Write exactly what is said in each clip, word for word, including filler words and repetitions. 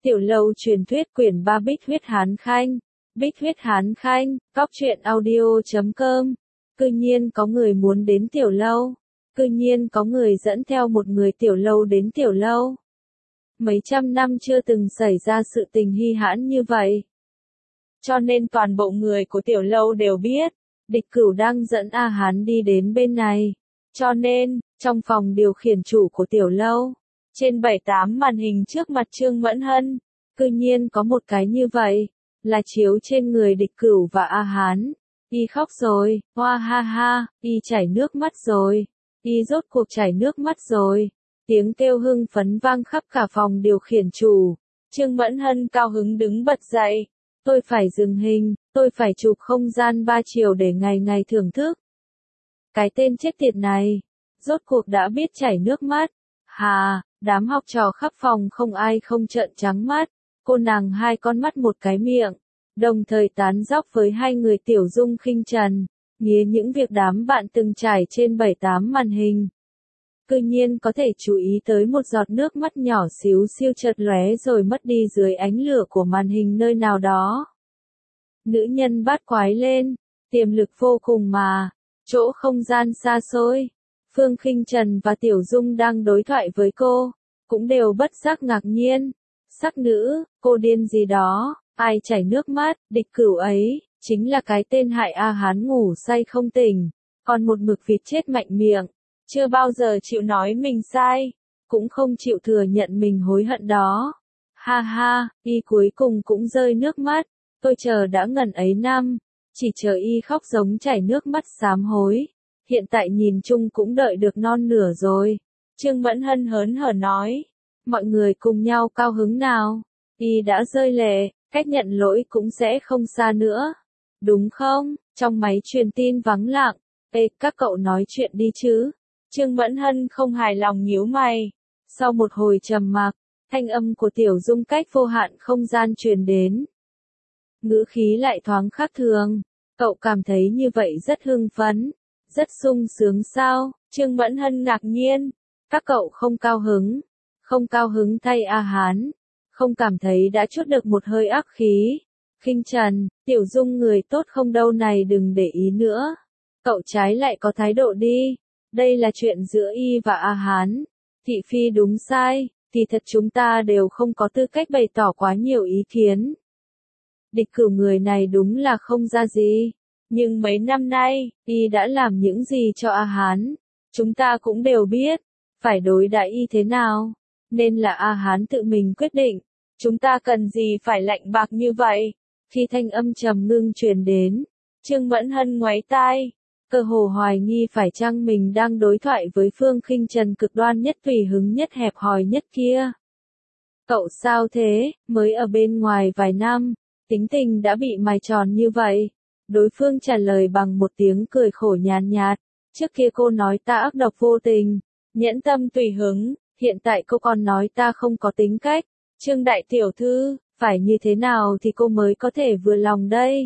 Tiểu lâu truyền thuyết quyển ba Bích huyết Hán Khanh. Bích huyết Hán Khanh, cóc truyện audio chấm com. Cư nhiên có người muốn đến tiểu lâu. Cư nhiên có người dẫn theo một người tiểu lâu đến tiểu lâu. Mấy trăm năm chưa từng xảy ra sự tình hy hãn như vậy. Cho nên toàn bộ người của tiểu lâu đều biết, địch cửu đang dẫn A Hán đi đến bên này. Cho nên, trong phòng điều khiển chủ của tiểu lâu, trên bảy tám màn hình trước mặt Trương Mẫn Hân, cư nhiên có một cái như vậy, là chiếu trên người địch cửu và A Hán. Y khóc rồi, hoa ha ha, y chảy nước mắt rồi, y rốt cuộc chảy nước mắt rồi. Tiếng kêu hưng phấn vang khắp cả phòng điều khiển chủ. Trương Mẫn Hân cao hứng đứng bật dậy. Tôi phải dừng hình, tôi phải chụp không gian ba chiều để ngày ngày thưởng thức. Cái tên chết tiệt này, rốt cuộc đã biết chảy nước mắt. Hà, đám học trò khắp phòng không ai không trợn trắng mắt. Cô nàng hai con mắt một cái miệng, đồng thời tán dóc với hai người Tiểu Dung Khinh Trần, nghía những việc đám bạn từng trải trên bảy tám màn hình. Cư nhiên có thể chú ý tới một giọt nước mắt nhỏ xíu siêu chợt lóe rồi mất đi dưới ánh lửa của màn hình nơi nào đó. Nữ nhân bát quái lên, tiềm lực vô cùng mà, chỗ không gian xa xôi. Phương Khinh Trần và Tiểu Dung đang đối thoại với cô, cũng đều bất giác ngạc nhiên. Sắc nữ, cô điên gì đó, ai chảy nước mắt, địch cửu ấy, chính là cái tên hại A Hán ngủ say không tỉnh, còn một mực vịt chết mạnh miệng. Chưa bao giờ chịu nói mình sai, cũng không chịu thừa nhận mình hối hận đó. Ha ha, y cuối cùng cũng rơi nước mắt, tôi chờ đã ngần ấy năm, chỉ chờ y khóc giống chảy nước mắt sám hối. Hiện tại nhìn chung cũng đợi được non nửa rồi. Trương Mẫn Hân hớn hở nói, mọi người cùng nhau cao hứng nào. Y đã rơi lệ, cách nhận lỗi cũng sẽ không xa nữa. Đúng không? Trong máy truyền tin vắng lặng. Ê, các cậu nói chuyện đi chứ. Trương Mẫn Hân không hài lòng nhíu mày. Sau một hồi trầm mặc, thanh âm của Tiểu Dung cách vô hạn không gian truyền đến. Ngữ khí lại thoáng khác thường. Cậu cảm thấy như vậy rất hưng phấn, rất sung sướng sao? Trương Mẫn Hân ngạc nhiên. Các cậu không cao hứng, không cao hứng thay A Hán, không cảm thấy đã chút được một hơi ác khí. Khinh Trần, Tiểu Dung người tốt không đâu này, đừng để ý nữa. Cậu trái lại có thái độ đi. Đây là chuyện giữa y và A Hán. Thị phi đúng sai, thì thật chúng ta đều không có tư cách bày tỏ quá nhiều ý kiến. Địch cửu người này đúng là không ra gì. Nhưng mấy năm nay, y đã làm những gì cho A Hán, chúng ta cũng đều biết. Phải đối đãi y thế nào, nên là A Hán tự mình quyết định. Chúng ta cần gì phải lạnh bạc như vậy? Khi thanh âm trầm ngưng truyền đến, Trương Mẫn Hân ngoáy tai, cơ hồ hoài nghi phải chăng mình đang đối thoại với Phương Khinh Trần cực đoan nhất, tùy hứng nhất, hẹp hòi nhất kia. Cậu sao thế, mới ở bên ngoài vài năm, tính tình đã bị mài tròn như vậy? Đối phương trả lời bằng một tiếng cười khổ nhàn nhạt, trước kia cô nói ta ác độc vô tình, nhẫn tâm tùy hứng, hiện tại cô còn nói ta không có tính cách. Trương đại tiểu thư, phải như thế nào thì cô mới có thể vừa lòng đây?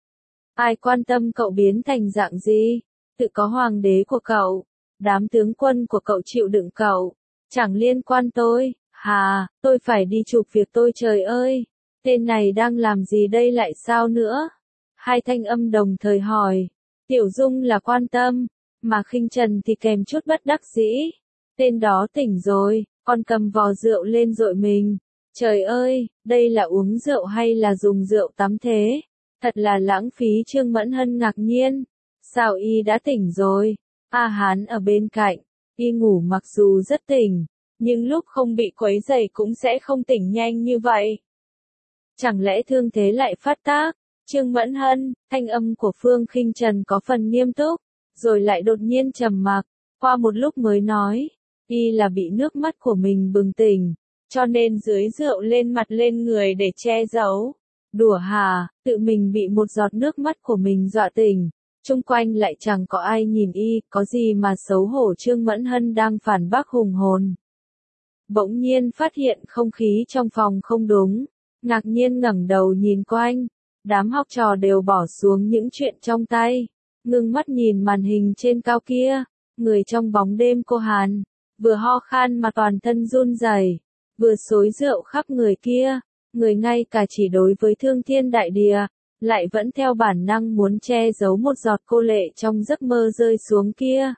Ai quan tâm cậu biến thành dạng gì? Tự có hoàng đế của cậu, đám tướng quân của cậu chịu đựng cậu, chẳng liên quan tôi. Hà, tôi phải đi chụp việc tôi, trời ơi, tên này đang làm gì đây lại sao nữa? Hai thanh âm đồng thời hỏi. Tiểu Dung là quan tâm, mà Khinh Trần thì kèm chút bất đắc dĩ. Tên đó tỉnh rồi, còn cầm vò rượu lên dội mình. Trời ơi, đây là uống rượu hay là dùng rượu tắm thế? Thật là lãng phí. Trương Mẫn Hân ngạc nhiên. Sao y đã tỉnh rồi? A Hán ở bên cạnh, y ngủ mặc dù rất tỉnh, nhưng lúc không bị quấy rầy cũng sẽ không tỉnh nhanh như vậy. Chẳng lẽ thương thế lại phát tác? Trương Mẫn Hân, thanh âm của Phương Khinh Trần có phần nghiêm túc, rồi lại đột nhiên trầm mặc, qua một lúc mới nói, y là bị nước mắt của mình bừng tỉnh, cho nên dưới rượu lên mặt lên người để che giấu. Đùa hả, tự mình bị một giọt nước mắt của mình dọa tỉnh, chung quanh lại chẳng có ai nhìn y, có gì mà xấu hổ? Trương Mẫn Hân đang phản bác hùng hồn. Bỗng nhiên phát hiện không khí trong phòng không đúng, ngạc nhiên ngẩng đầu nhìn quanh. Đám học trò đều bỏ xuống những chuyện trong tay, ngưng mắt nhìn màn hình trên cao kia. Người trong bóng đêm cô Hàn, vừa ho khan mà toàn thân run rẩy, vừa xối rượu khắp người kia, người ngay cả chỉ đối với thương thiên đại địa, lại vẫn theo bản năng muốn che giấu một giọt cô lệ trong giấc mơ rơi xuống kia.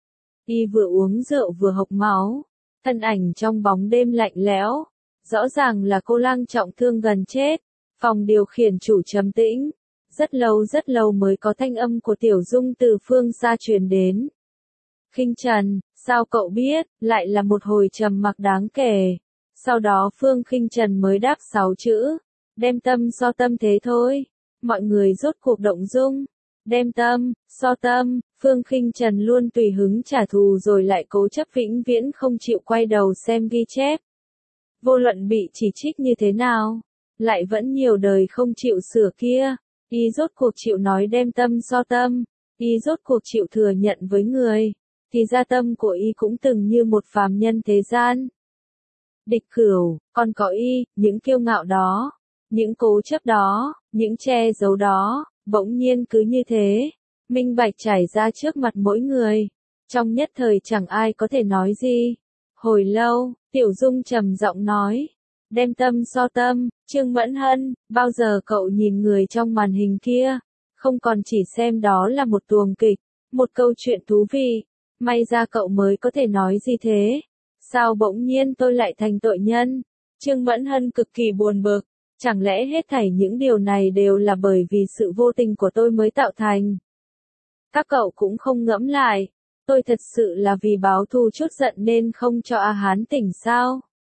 Y vừa uống rượu vừa hộc máu, thân ảnh trong bóng đêm lạnh lẽo, rõ ràng là cô lang trọng thương gần chết, phòng điều khiển chủ trầm tĩnh, rất lâu rất lâu mới có thanh âm của Tiểu Dung từ phương xa truyền đến. Khinh Trần, sao cậu biết, lại là một hồi trầm mặc đáng kể. Sau đó Phương Khinh Trần mới đáp sáu chữ, đem tâm so tâm thế thôi. Mọi người rốt cuộc động dung, đem tâm, so tâm, Phương Khinh Trần luôn tùy hứng trả thù rồi lại cố chấp vĩnh viễn không chịu quay đầu xem ghi chép. Vô luận bị chỉ trích như thế nào, lại vẫn nhiều đời không chịu sửa kia, y rốt cuộc chịu nói đem tâm so tâm, y rốt cuộc chịu thừa nhận với người, thì ra tâm của y cũng từng như một phàm nhân thế gian. Địch Cửu, còn có y, những kiêu ngạo đó, những cố chấp đó, những che giấu đó, bỗng nhiên cứ như thế, minh bạch trải ra trước mặt mỗi người. Trong nhất thời chẳng ai có thể nói gì. Hồi lâu, Tiểu Dung trầm giọng nói, đem tâm so tâm, Trương Mẫn Hân, bao giờ cậu nhìn người trong màn hình kia, không còn chỉ xem đó là một tuồng kịch, một câu chuyện thú vị, may ra cậu mới có thể nói gì thế. Sao bỗng nhiên tôi lại thành tội nhân? Trương Mẫn Hân cực kỳ buồn bực, chẳng lẽ hết thảy những điều này đều là bởi vì sự vô tình của tôi mới tạo thành? Các cậu cũng không ngẫm lại, tôi thật sự là vì báo thù chút giận nên không cho A Hán tỉnh sao?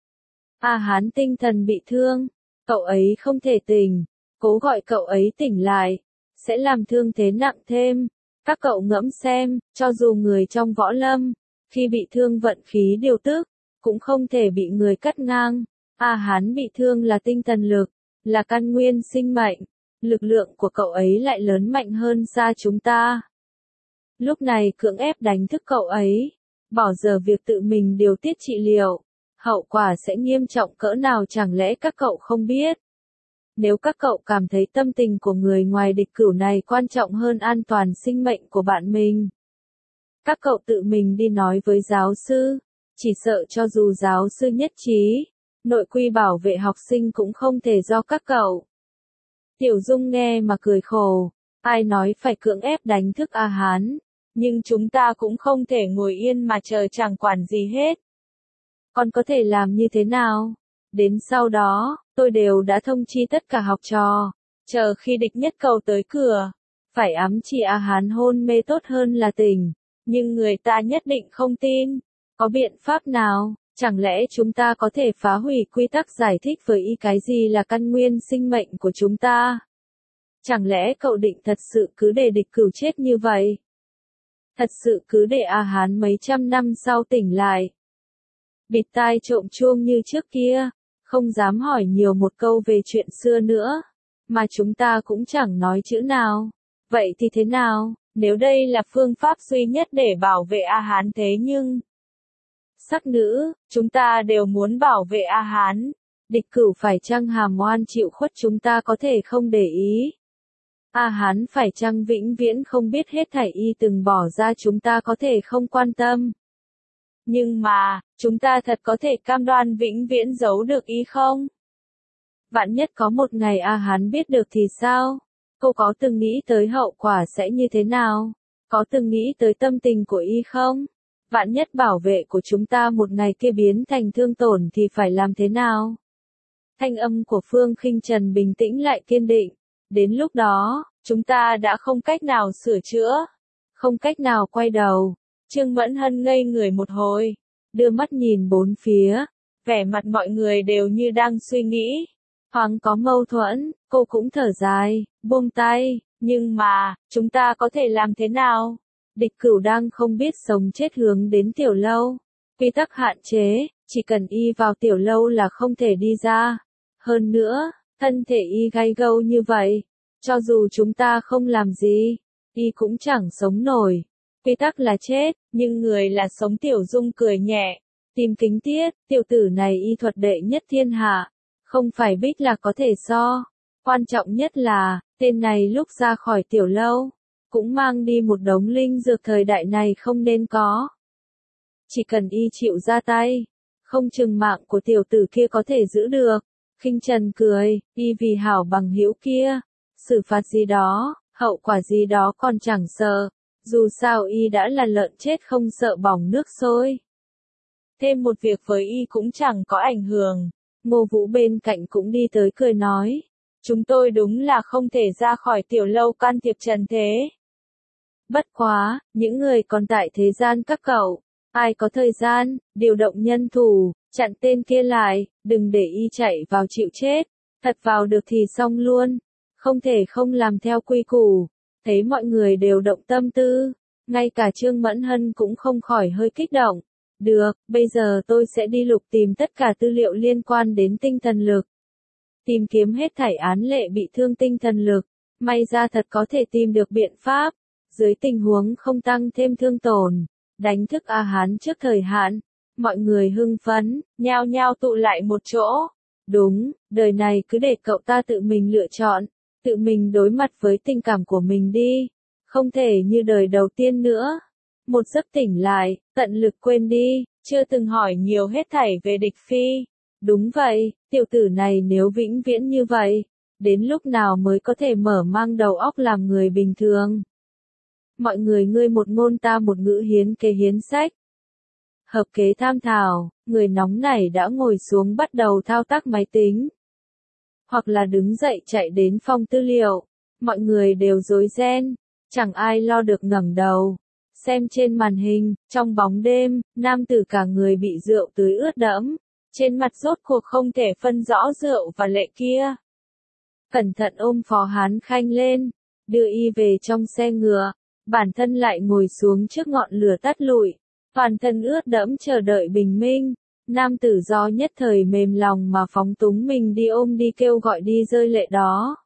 A Hán tinh thần bị thương, cậu ấy không thể tỉnh, cố gọi cậu ấy tỉnh lại, sẽ làm thương thế nặng thêm. Các cậu ngẫm xem, cho dù người trong võ lâm, khi bị thương vận khí điều tức, cũng không thể bị người cắt ngang. A Hán bị thương là tinh thần lực, là căn nguyên sinh mệnh, lực lượng của cậu ấy lại lớn mạnh hơn xa chúng ta. Lúc này cưỡng ép đánh thức cậu ấy, bỏ giờ việc tự mình điều tiết trị liệu, hậu quả sẽ nghiêm trọng cỡ nào chẳng lẽ các cậu không biết? Nếu các cậu cảm thấy tâm tình của người ngoài Địch Cửu này quan trọng hơn an toàn sinh mệnh của bạn mình, các cậu tự mình đi nói với giáo sư, chỉ sợ cho dù giáo sư nhất trí, nội quy bảo vệ học sinh cũng không thể do các cậu. Tiểu Dung nghe mà cười khổ, ai nói phải cưỡng ép đánh thức A Hán, nhưng chúng ta cũng không thể ngồi yên mà chờ chẳng quản gì hết. Còn có thể làm như thế nào? Đến sau đó, tôi đều đã thông chi tất cả học trò, chờ khi địch nhất cầu tới cửa, phải ám chỉ A Hán hôn mê tốt hơn là tỉnh, nhưng người ta nhất định không tin. Có biện pháp nào? Chẳng lẽ chúng ta có thể phá hủy quy tắc giải thích với y cái gì là căn nguyên sinh mệnh của chúng ta? Chẳng lẽ cậu định thật sự cứ để Địch Cửu chết như vậy? Thật sự cứ để A Hán mấy trăm năm sau tỉnh lại, bịt tai trộm chuông như trước kia, không dám hỏi nhiều một câu về chuyện xưa nữa, mà chúng ta cũng chẳng nói chữ nào. Vậy thì thế nào, nếu đây là phương pháp duy nhất để bảo vệ A Hán thế nhưng... Sắc nữ, chúng ta đều muốn bảo vệ A Hán. Địch Cửu phải chăng hàm oan chịu khuất chúng ta có thể không để ý? A Hán phải chăng vĩnh viễn không biết hết thảy y từng bỏ ra chúng ta có thể không quan tâm? Nhưng mà, chúng ta thật có thể cam đoan vĩnh viễn giấu được y không? Vạn nhất có một ngày A Hán biết được thì sao? Cô có từng nghĩ tới hậu quả sẽ như thế nào? Có từng nghĩ tới tâm tình của y không? Vạn nhất bảo vệ của chúng ta một ngày kia biến thành thương tổn thì phải làm thế nào? Thanh âm của Phương Khinh Trần bình tĩnh lại kiên định. Đến lúc đó, chúng ta đã không cách nào sửa chữa, không cách nào quay đầu. Trương Mẫn Hân ngây người một hồi, đưa mắt nhìn bốn phía, vẻ mặt mọi người đều như đang suy nghĩ. Thoáng có mâu thuẫn, cô cũng thở dài, buông tay, nhưng mà, chúng ta có thể làm thế nào? Địch Cửu đang không biết sống chết hướng đến tiểu lâu. Quy tắc hạn chế, chỉ cần y vào tiểu lâu là không thể đi ra. Hơn nữa, thân thể y gay gâu như vậy, cho dù chúng ta không làm gì, y cũng chẳng sống nổi. Quy tắc là chết, nhưng người là sống. Tiểu Dung cười nhẹ, tìm kính tiết, tiểu tử này y thuật đệ nhất thiên hạ, không phải Bích là có thể so. Quan trọng nhất là, tên này lúc ra khỏi tiểu lâu, cũng mang đi một đống linh dược thời đại này không nên có. Chỉ cần y chịu ra tay, không chừng mạng của tiểu tử kia có thể giữ được. Khinh Trần cười, y vì hảo bằng hữu kia, xử phạt gì đó, hậu quả gì đó còn chẳng sợ, dù sao y đã là lợn chết không sợ bỏng nước sôi. Thêm một việc với y cũng chẳng có ảnh hưởng. Ngô Vũ bên cạnh cũng đi tới cười nói, chúng tôi đúng là không thể ra khỏi tiểu lâu can thiệp trần thế. Bất quá, những người còn tại thế gian các cậu, ai có thời gian, điều động nhân thủ, chặn tên kia lại, đừng để y chạy vào chịu chết, thật vào được thì xong luôn, không thể không làm theo quy củ. Thấy mọi người đều động tâm tư, ngay cả Trương Mẫn Hân cũng không khỏi hơi kích động. Được, bây giờ tôi sẽ đi lục tìm tất cả tư liệu liên quan đến tinh thần lực. Tìm kiếm hết thảy án lệ bị thương tinh thần lực, may ra thật có thể tìm được biện pháp, dưới tình huống không tăng thêm thương tổn, đánh thức A Hán trước thời hạn. Mọi người hưng phấn, nhao nhao tụ lại một chỗ. Đúng, đời này cứ để cậu ta tự mình lựa chọn, tự mình đối mặt với tình cảm của mình đi, không thể như đời đầu tiên nữa. Một giấc tỉnh lại, tận lực quên đi, chưa từng hỏi nhiều hết thảy về địch phi. Đúng vậy, tiểu tử này nếu vĩnh viễn như vậy, đến lúc nào mới có thể mở mang đầu óc làm người bình thường. Mọi người ngươi một ngôn ta một ngữ hiến kế hiến sách. Hợp kế tham thảo, người nóng nảy đã ngồi xuống bắt đầu thao tác máy tính. Hoặc là đứng dậy chạy đến phòng tư liệu. Mọi người đều rối ren, chẳng ai lo được ngẩng đầu. Xem trên màn hình, trong bóng đêm, nam tử cả người bị rượu tưới ướt đẫm. Trên mặt rốt cuộc không thể phân rõ rượu và lệ kia. Cẩn thận ôm Phó Hán Khanh lên, đưa y về trong xe ngựa. Bản thân lại ngồi xuống trước ngọn lửa tắt lụi. Toàn thân ướt đẫm chờ đợi bình minh. Nam tử do nhất thời mềm lòng mà phóng túng mình đi ôm đi kêu gọi đi rơi lệ đó.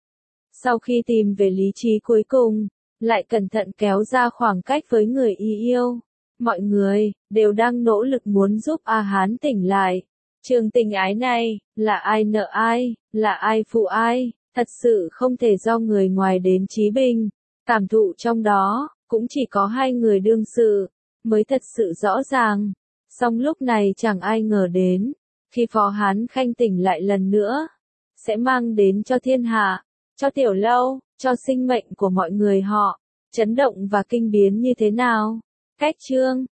Sau khi tìm về lý trí cuối cùng, lại cẩn thận kéo ra khoảng cách với người y yêu. Mọi người, đều đang nỗ lực muốn giúp A Hán tỉnh lại. Trường tình ái này, là ai nợ ai, là ai phụ ai, thật sự không thể do người ngoài đến trí bình. Cảm thụ trong đó, cũng chỉ có hai người đương sự, mới thật sự rõ ràng. Song lúc này chẳng ai ngờ đến, khi Phó Hán Khanh tỉnh lại lần nữa, sẽ mang đến cho thiên hạ, cho tiểu lâu, cho sinh mệnh của mọi người họ, chấn động và kinh biến như thế nào. Cách chương